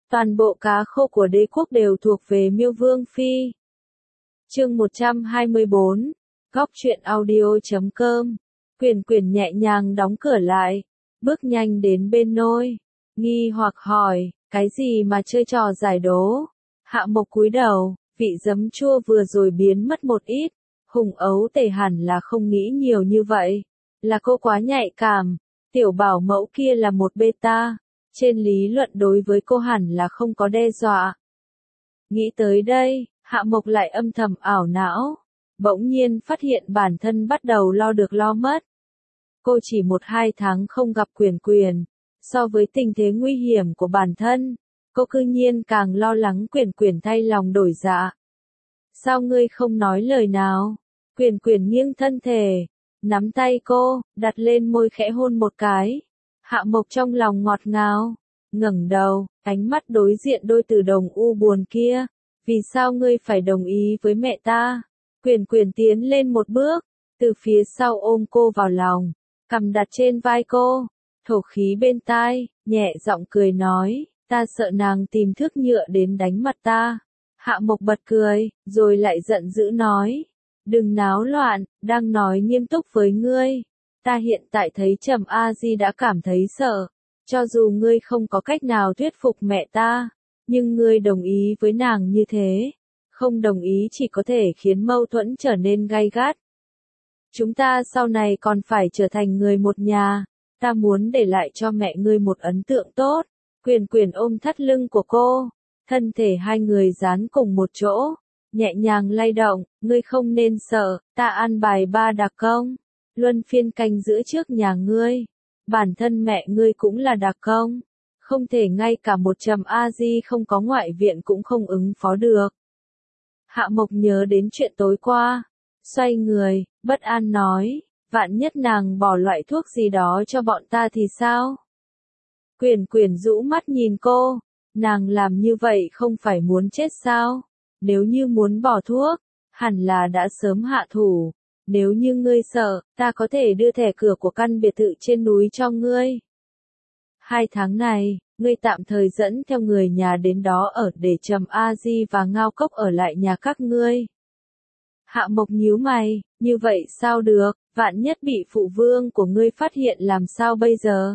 Toàn bộ cá khô của đế quốc đều thuộc về Miêu Vương Phi. Chương 124, Góc truyện audio.com. Quyền nhẹ nhàng đóng cửa lại, bước nhanh đến bên nôi, nghi hoặc hỏi, cái gì mà chơi trò giải đố? Hạ Mộc cúi đầu, vị giấm chua vừa rồi biến mất một ít, Hùng Ấu Tề hẳn là không nghĩ nhiều như vậy, là cô quá nhạy cảm, tiểu bảo mẫu kia là một beta, trên lý luận đối với cô hẳn là không có đe dọa. Nghĩ tới đây, Hạ Mộc lại âm thầm ảo não, bỗng nhiên phát hiện bản thân bắt đầu lo được lo mất. Cô chỉ 1-2 tháng không gặp Quyền, so với tình thế nguy hiểm của bản thân, cô cư nhiên càng lo lắng Quyền thay lòng đổi dạ. Sao ngươi không nói lời nào? Quyền nghiêng thân thể, nắm tay cô, đặt lên môi khẽ hôn một cái. Hạ Mộc trong lòng ngọt ngào, ngẩng đầu, ánh mắt đối diện đôi từ đồng u buồn kia. Vì sao ngươi phải đồng ý với mẹ ta? Quyền tiến lên một bước, từ phía sau ôm cô vào lòng, cằm đặt trên vai cô, thổ khí bên tai, nhẹ giọng cười nói, ta sợ nàng tìm thước nhựa đến đánh mặt ta. Hạ Mộc bật cười, rồi lại giận dữ nói, đừng náo loạn, đang nói nghiêm túc với ngươi. Ta hiện tại thấy Trầm A Di đã cảm thấy sợ, cho dù ngươi không có cách nào thuyết phục mẹ ta, nhưng ngươi đồng ý với nàng như thế, không đồng ý chỉ có thể khiến mâu thuẫn trở nên gay gắt. Chúng ta sau này còn phải trở thành người một nhà, ta muốn để lại cho mẹ ngươi một ấn tượng tốt. Quyền ôm thắt lưng của cô, thân thể hai người dán cùng một chỗ, nhẹ nhàng lay động, ngươi không nên sợ, ta an bài 3 đặc công, luân phiên canh giữ trước nhà ngươi, bản thân mẹ ngươi cũng là đặc công, không thể ngay cả một Trầm A Di không có ngoại viện cũng không ứng phó được. Hạ Mộc nhớ đến chuyện tối qua, xoay người, bất an nói, vạn nhất nàng bỏ loại thuốc gì đó cho bọn ta thì sao? Quyền rũ mắt nhìn cô, nàng làm như vậy không phải muốn chết sao? Nếu như muốn bỏ thuốc, hẳn là đã sớm hạ thủ. Nếu như ngươi sợ, ta có thể đưa thẻ cửa của căn biệt thự trên núi cho ngươi. 2 tháng này, ngươi tạm thời dẫn theo người nhà đến đó ở để Trầm A Di và Ngao Cốc ở lại nhà các ngươi. Hạ Mộc nhíu mày, như vậy sao được, vạn nhất bị phụ vương của ngươi phát hiện làm sao bây giờ?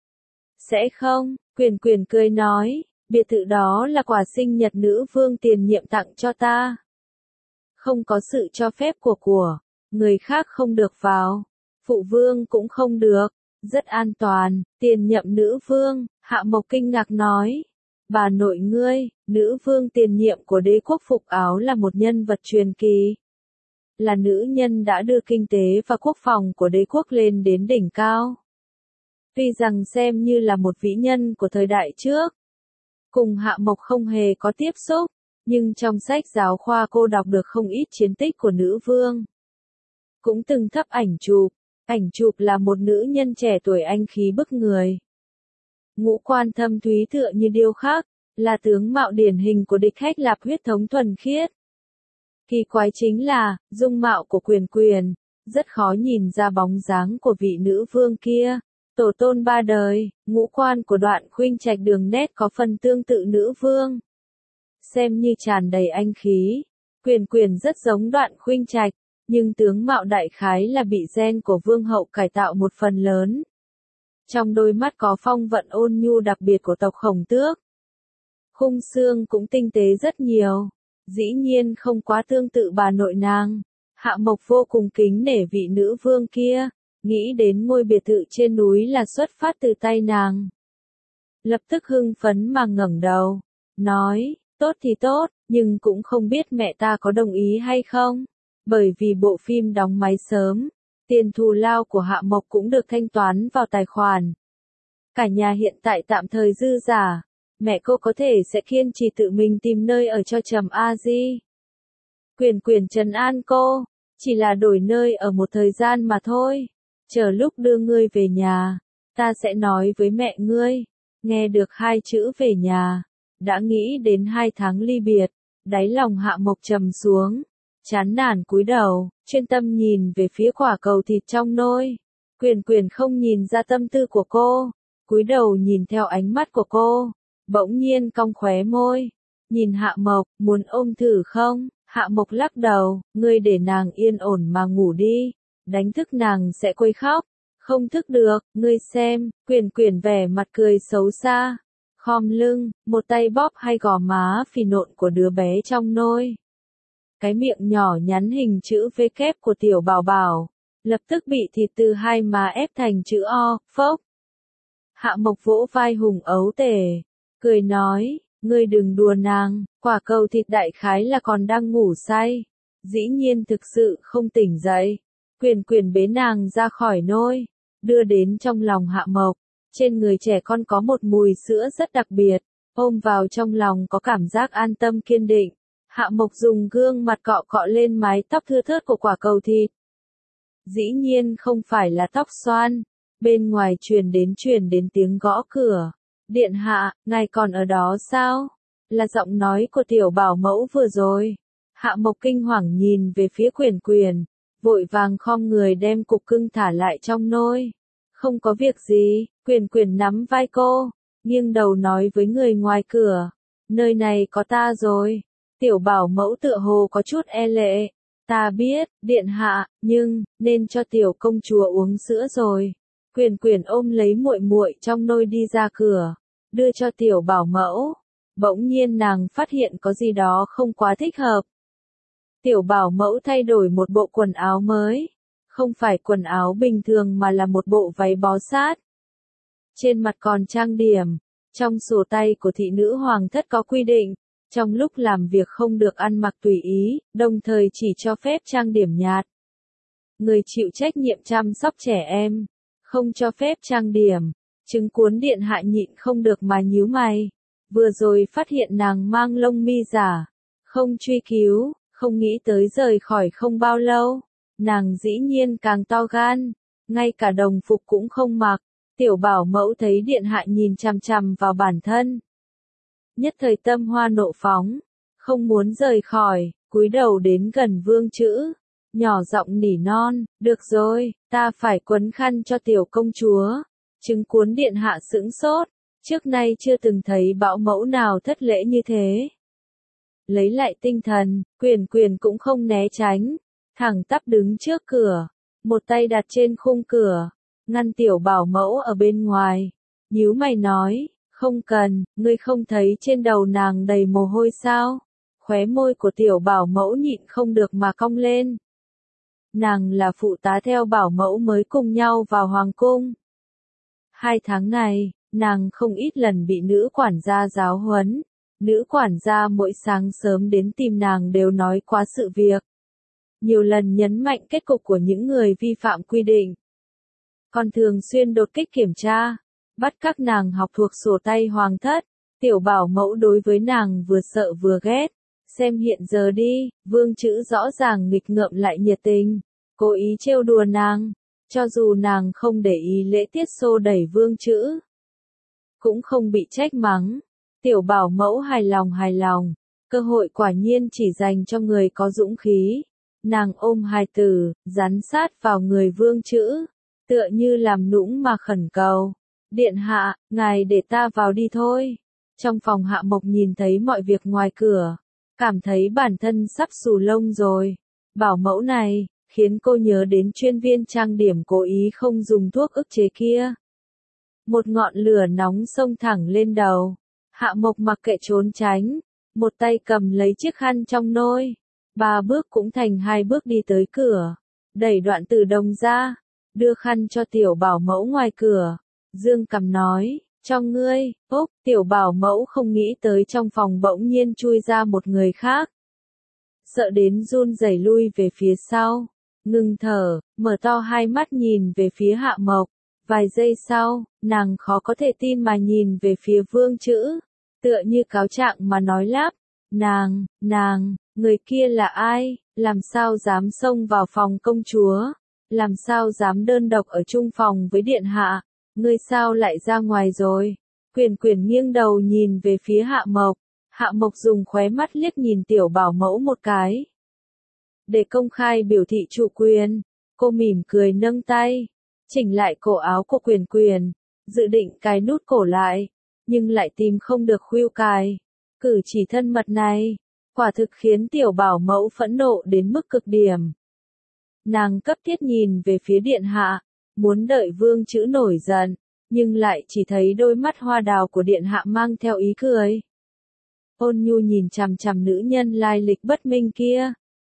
Sẽ không, Quyền cười nói, biệt thự đó là quà sinh nhật nữ vương tiền nhiệm tặng cho ta. Không có sự cho phép của người khác không được vào, phụ vương cũng không được, rất an toàn. Tiền nhậm nữ vương, Hạ Mộc kinh ngạc nói, bà nội ngươi, nữ vương tiền nhiệm của đế quốc Phục Áo là một nhân vật truyền kỳ. Là nữ nhân đã đưa kinh tế và quốc phòng của đế quốc lên đến đỉnh cao. Tuy rằng xem như là một vĩ nhân của thời đại trước, cùng Hạ Mộc không hề có tiếp xúc, nhưng trong sách giáo khoa cô đọc được không ít chiến tích của nữ vương. Cũng từng thấp ảnh chụp là một nữ nhân trẻ tuổi anh khí bức người. Ngũ quan thâm thúy tựa như điêu khắc, là tướng mạo điển hình của địch khách lạp huyết thống thuần khiết. Kỳ quái chính là, dung mạo của Quyền, rất khó nhìn ra bóng dáng của vị nữ vương kia. Tổ tôn 3 đời, ngũ quan của Đoạn Khuynh Trạch đường nét có phần tương tự nữ vương. Xem như tràn đầy anh khí, Quyền rất giống Đoạn Khuynh Trạch, nhưng tướng mạo đại khái là bị gen của vương hậu cải tạo một phần lớn. Trong đôi mắt có phong vận ôn nhu đặc biệt của tộc Khổng Tước. Khung xương cũng tinh tế rất nhiều, dĩ nhiên không quá tương tự bà nội nàng. Hạ Mộc vô cùng kính nể vị nữ vương kia, nghĩ đến ngôi biệt thự trên núi là xuất phát từ tay nàng. Lập tức hưng phấn mà ngẩng đầu, nói, tốt thì tốt, nhưng cũng không biết mẹ ta có đồng ý hay không, bởi vì bộ phim đóng máy sớm, tiền thù lao của Hạ Mộc cũng được thanh toán vào tài khoản. Cả nhà hiện tại tạm thời dư giả, mẹ cô có thể sẽ kiên trì tự mình tìm nơi ở cho Trầm A Di. Quyền trấn an cô, chỉ là đổi nơi ở một thời gian mà thôi. Chờ lúc đưa ngươi về nhà, ta sẽ nói với mẹ ngươi. Nghe được 2 chữ về nhà, đã nghĩ đến 2 tháng ly biệt, đáy lòng Hạ Mộc trầm xuống, chán nản cúi đầu, chuyên tâm nhìn về phía quả cầu thịt trong nôi. Quyền không nhìn ra tâm tư của cô, cúi đầu nhìn theo ánh mắt của cô, bỗng nhiên cong khóe môi, nhìn Hạ Mộc, muốn ôm thử không? Hạ Mộc lắc đầu, ngươi để nàng yên ổn mà ngủ đi, đánh thức nàng sẽ quấy khóc, không thức được, ngươi xem, Quyền Quyền vẻ mặt cười xấu xa, khom lưng, một tay bóp hai gò má phì nộn của đứa bé trong nôi. Cái miệng nhỏ nhắn hình chữ V kép của tiểu bảo bảo, lập tức bị thịt từ hai má ép thành chữ O, phốc. Hạ Mộc vỗ vai Hùng ấu tể, cười nói, ngươi đừng đùa nàng, quả cầu thịt đại khái là còn đang ngủ say, dĩ nhiên thực sự không tỉnh dậy. Quyền Quyền bế nàng ra khỏi nôi, đưa đến trong lòng Hạ Mộc, trên người trẻ con có một mùi sữa rất đặc biệt, ôm vào trong lòng có cảm giác an tâm kiên định. Hạ Mộc dùng gương mặt cọ cọ lên mái tóc thưa thớt của quả cầu thịt. Dĩ nhiên không phải là tóc xoăn, bên ngoài truyền đến tiếng gõ cửa. Điện hạ, ngài còn ở đó sao? Là giọng nói của tiểu bảo mẫu vừa rồi. Hạ Mộc kinh hoàng nhìn về phía Quyền Quyền, vội vàng khom người đem cục cưng thả lại trong nôi. Không có việc gì, Quyền Quyền nắm vai cô, nghiêng đầu nói với người ngoài cửa. Nơi này có ta rồi. Tiểu bảo mẫu tựa hồ có chút e lệ. Ta biết, điện hạ, nhưng, nên cho tiểu công chúa uống sữa rồi. Quyền Quyền ôm lấy muội muội trong nôi đi ra cửa, đưa cho tiểu bảo mẫu. Bỗng nhiên nàng phát hiện có gì đó không quá thích hợp. Tiểu bảo mẫu thay đổi một bộ quần áo mới. Không phải quần áo bình thường mà là một bộ váy bó sát. Trên mặt còn trang điểm. Trong sổ tay của thị nữ hoàng thất có quy định, trong lúc làm việc không được ăn mặc tùy ý, đồng thời chỉ cho phép trang điểm nhạt. Người chịu trách nhiệm chăm sóc trẻ em, không cho phép trang điểm. Chứng cuốn điện hạ nhịn không được mà nhíu mày. Vừa rồi phát hiện nàng mang lông mi giả, không truy cứu, không nghĩ tới rời khỏi không bao lâu. Nàng dĩ nhiên càng to gan, ngay cả đồng phục cũng không mặc. Tiểu bảo mẫu thấy điện hạ nhìn chằm chằm vào bản thân. Nhất thời tâm hoa nộ phóng, không muốn rời khỏi, cúi đầu đến gần vương chữ. Nhỏ giọng nỉ non, được rồi, ta phải quấn khăn cho tiểu công chúa. Chứng cuốn điện hạ sững sốt, trước nay chưa từng thấy bảo mẫu nào thất lễ như thế. Lấy lại tinh thần, Quyền Quyền cũng không né tránh, thẳng tắp đứng trước cửa, một tay đặt trên khung cửa, ngăn tiểu bảo mẫu ở bên ngoài. Nhíu mày nói, không cần, ngươi không thấy trên đầu nàng đầy mồ hôi sao? Khóe môi của tiểu bảo mẫu nhịn không được mà cong lên. Nàng là phụ tá theo bảo mẫu mới cùng nhau vào hoàng cung. 2 tháng này, nàng không ít lần bị nữ quản gia giáo huấn. Nữ quản gia mỗi sáng sớm đến tìm nàng đều nói quá sự việc. Nhiều lần nhấn mạnh kết cục của những người vi phạm quy định. Còn thường xuyên đột kích kiểm tra, bắt các nàng học thuộc sổ tay hoàng thất. Tiểu bảo mẫu đối với nàng vừa sợ vừa ghét. Xem hiện giờ đi, vương chữ rõ ràng nghịch ngợm lại nhiệt tình, cố ý trêu đùa nàng. Cho dù nàng không để ý lễ tiết xô đẩy vương chữ, cũng không bị trách mắng. Tiểu bảo mẫu hài lòng, cơ hội quả nhiên chỉ dành cho người có dũng khí. Nàng ôm hài tử, dán sát vào người vương chữ, tựa như làm nũng mà khẩn cầu. Điện hạ, ngài để ta vào đi thôi. Trong phòng Hạ Mộc nhìn thấy mọi việc ngoài cửa, cảm thấy bản thân sắp xù lông rồi. Bảo mẫu này, khiến cô nhớ đến chuyên viên trang điểm cố ý không dùng thuốc ức chế kia. Một ngọn lửa nóng xông thẳng lên đầu. Hạ Mộc mặc kệ trốn tránh, một tay cầm lấy chiếc khăn trong nôi. 3 bước cũng thành 2 bước đi tới cửa, đẩy Đoạn Tử Đồng ra, đưa khăn cho tiểu bảo mẫu ngoài cửa. Dương cằm nói, cho ngươi, Úc, tiểu bảo mẫu không nghĩ tới trong phòng bỗng nhiên chui ra một người khác. Sợ đến run rẩy lui về phía sau, ngừng thở, mở to hai mắt nhìn về phía Hạ Mộc. Vài giây sau, nàng khó có thể tin mà nhìn về phía vương chữ, tựa như cáo trạng mà nói lắp. Nàng, người kia là ai, làm sao dám xông vào phòng công chúa, làm sao dám đơn độc ở chung phòng với điện hạ, ngươi sao lại ra ngoài rồi? Quyền Quyền nghiêng đầu nhìn về phía Hạ Mộc. Hạ Mộc dùng khóe mắt liếc nhìn tiểu bảo mẫu một cái. Để công khai biểu thị chủ quyền, cô mỉm cười nâng tay, chỉnh lại cổ áo của Quyền Quyền, dự định cài nút cổ lại. nhưng lại tìm không được khuỷu cài. Cử chỉ thân mật này, quả thực khiến tiểu bảo mẫu phẫn nộ đến mức cực điểm. Nàng cấp thiết nhìn về phía điện hạ, muốn đợi vương chữ nổi giận, nhưng lại chỉ thấy đôi mắt hoa đào của điện hạ mang theo ý cười. Ôn nhu nhìn chằm chằm nữ nhân lai lịch bất minh kia.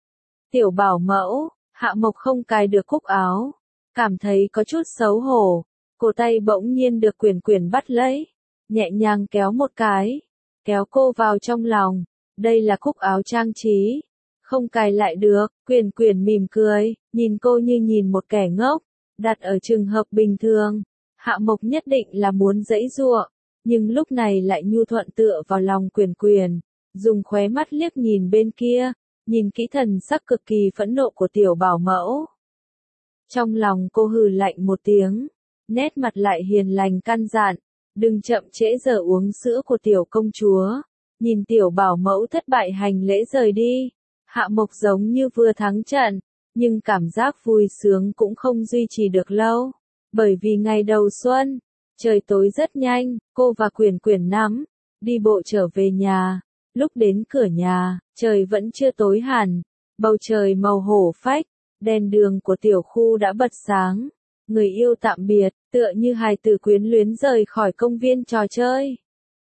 Tiểu bảo mẫu, Hạ Mộc không cài được cúc áo, cảm thấy có chút xấu hổ, cổ tay bỗng nhiên được Quyển Quyển bắt lấy, nhẹ nhàng kéo một cái, kéo cô vào trong lòng. Đây là cúc áo trang trí, không cài lại được. Quyển Quyển mỉm cười, nhìn cô như nhìn một kẻ ngốc. Đặt ở trường hợp bình thường, Hạ Mộc nhất định là muốn giãy giụa, nhưng lúc này lại nhu thuận tựa vào lòng Quyển Quyển, dùng khóe mắt liếc nhìn bên kia, nhìn kỹ thần sắc cực kỳ phẫn nộ của tiểu bảo mẫu. Trong lòng cô hừ lạnh một tiếng, nét mặt lại hiền lành căn dặn, đừng chậm trễ giờ uống sữa của tiểu công chúa. Nhìn tiểu bảo mẫu thất bại hành lễ rời đi, Hạ Mộc giống như vừa thắng trận, nhưng cảm giác vui sướng cũng không duy trì được lâu, bởi vì ngày đầu xuân, trời tối rất nhanh, cô và Quyển Quyển nắm, đi bộ trở về nhà. Lúc đến cửa nhà, trời vẫn chưa tối hẳn, bầu trời màu hổ phách, đèn đường của tiểu khu đã bật sáng. Người yêu tạm biệt, tựa như hài tử quyến luyến rời khỏi công viên trò chơi.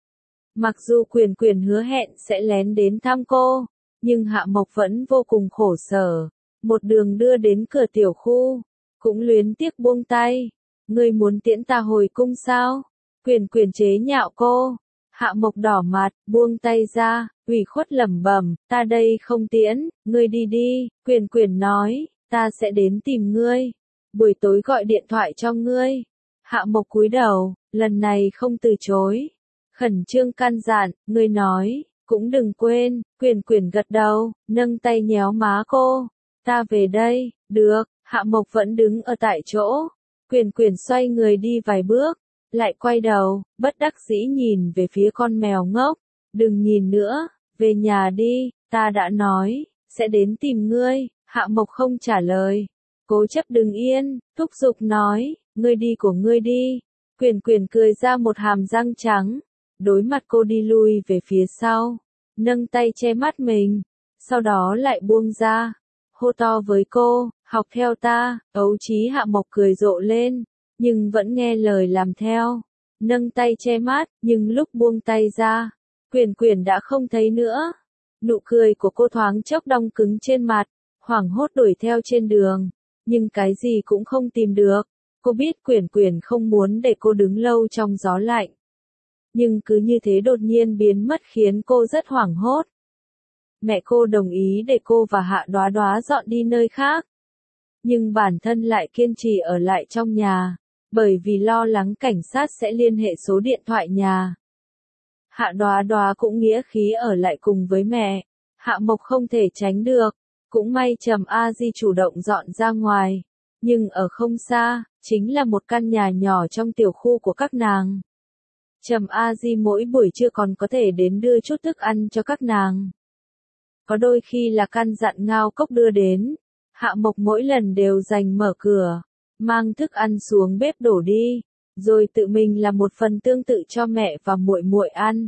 Mặc dù Quyển Quyển hứa hẹn sẽ lén đến thăm cô, nhưng Hạ Mộc vẫn vô cùng khổ sở. Một đường đưa đến cửa tiểu khu, cũng luyến tiếc buông tay. Ngươi muốn tiễn ta hồi cung sao? Quyển Quyển chế nhạo cô. Hạ Mộc đỏ mặt, buông tay ra, ủy khuất lẩm bẩm, ta đây không tiễn, ngươi đi đi. Quyển Quyển nói, ta sẽ đến tìm ngươi. Buổi tối gọi điện thoại cho ngươi. Hạ Mộc cúi đầu, lần này không từ chối. Khẩn trương căn dặn, ngươi nói, cũng đừng quên. Quyển Quyển gật đầu, nâng tay nhéo má cô. Ta về đây, được. Hạ Mộc vẫn đứng ở tại chỗ. Quyển Quyển xoay người đi vài bước, lại quay đầu, bất đắc dĩ nhìn về phía con mèo ngốc. Đừng nhìn nữa, về nhà đi, ta đã nói, sẽ đến tìm ngươi. Hạ Mộc không trả lời, cố chấp đứng yên, thúc giục nói, ngươi đi của ngươi đi. Quyển Quyển cười ra một hàm răng trắng, đối mặt cô đi lui về phía sau, nâng tay che mắt mình, sau đó lại buông ra, hô to với cô, học theo ta. Ấu trí Hạ Mộc cười rộ lên, nhưng vẫn nghe lời làm theo, nâng tay che mắt, nhưng lúc buông tay ra, Quyển Quyển đã không thấy nữa. Nụ cười của cô thoáng chốc đông cứng trên mặt, hoảng hốt đuổi theo trên đường, nhưng cái gì cũng không tìm được. Cô biết Quyển Quyển không muốn để cô đứng lâu trong gió lạnh, nhưng cứ như thế đột nhiên biến mất khiến cô rất hoảng hốt. Mẹ cô đồng ý để cô và Hạ Đoá Đoá dọn đi nơi khác, nhưng bản thân lại kiên trì ở lại trong nhà, bởi vì lo lắng cảnh sát sẽ liên hệ số điện thoại nhà. Hạ Đoá Đoá cũng nghĩa khí ở lại cùng với mẹ. Hạ Mộc không thể tránh được, cũng may Trầm A Di chủ động dọn ra ngoài, nhưng ở không xa, chính là một căn nhà nhỏ trong tiểu khu của các nàng. Trầm A Di mỗi buổi trưa còn có thể đến đưa chút thức ăn cho các nàng. Có đôi khi là căn dặn Ngao Cốc đưa đến. Hạ Mộc mỗi lần đều dành mở cửa, mang thức ăn xuống bếp đổ đi, rồi tự mình làm một phần tương tự cho mẹ và muội muội ăn.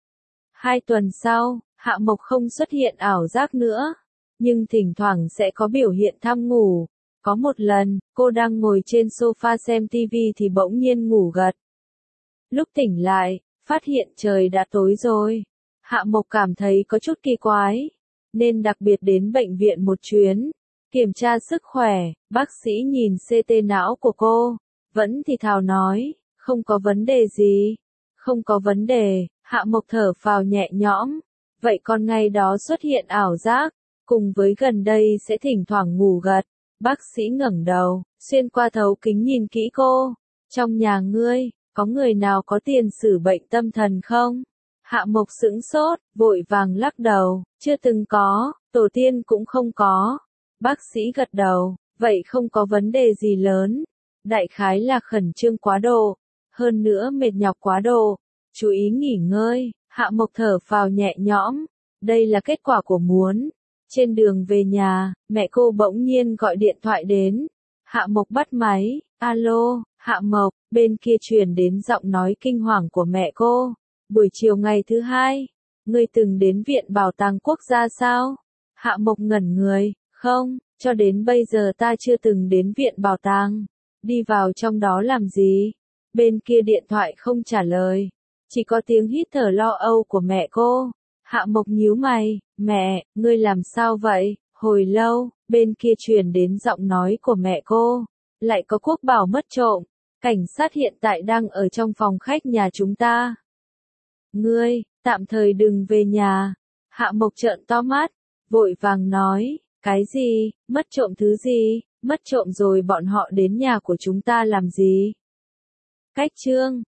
2 tuần sau, Hạ Mộc không xuất hiện ảo giác nữa, nhưng thỉnh thoảng sẽ có biểu hiện tham ngủ. Có một lần, cô đang ngồi trên sofa xem TV thì bỗng nhiên ngủ gật. Lúc tỉnh lại, phát hiện trời đã tối rồi. Hạ Mộc cảm thấy có chút kỳ quái, nên đặc biệt đến bệnh viện một chuyến. Kiểm tra sức khỏe, bác sĩ nhìn CT não của cô, vẫn thì thào nói, không có vấn đề gì. Không có vấn đề. Hạ Mộc thở phào nhẹ nhõm. Vậy còn ngày đó xuất hiện ảo giác, cùng với gần đây sẽ thỉnh thoảng ngủ gật. Bác sĩ ngẩng đầu, xuyên qua thấu kính nhìn kỹ cô. Trong nhà ngươi, có người nào có tiền sử bệnh tâm thần không? Hạ Mộc sững sốt, vội vàng lắc đầu, chưa từng có, tổ tiên cũng không có. Bác sĩ gật đầu, vậy không có vấn đề gì lớn. Đại khái là khẩn trương quá độ, hơn nữa mệt nhọc quá độ. Chú ý nghỉ ngơi. Hạ Mộc thở phào nhẹ nhõm. Đây là kết quả của muốn. Trên đường về nhà, mẹ cô bỗng nhiên gọi điện thoại đến. Hạ Mộc bắt máy, alo, Hạ Mộc, bên kia truyền đến giọng nói kinh hoàng của mẹ cô. Buổi chiều ngày thứ hai, ngươi từng đến Viện Bảo tàng Quốc gia sao? Hạ Mộc ngẩn người, không, cho đến bây giờ ta chưa từng đến Viện Bảo tàng. Đi vào trong đó làm gì? Bên kia điện thoại không trả lời, chỉ có tiếng hít thở lo âu của mẹ cô. Hạ Mộc nhíu mày, mẹ, ngươi làm sao vậy? Hồi lâu, bên kia truyền đến giọng nói của mẹ cô. Lại có Quốc Bảo mất trộm. Cảnh sát hiện tại đang ở trong phòng khách nhà chúng ta. Ngươi, tạm thời đừng về nhà. Hạ Mộc trợn to mắt, vội vàng nói, cái gì, mất trộm thứ gì, mất trộm rồi bọn họ đến nhà của chúng ta làm gì? Cách chương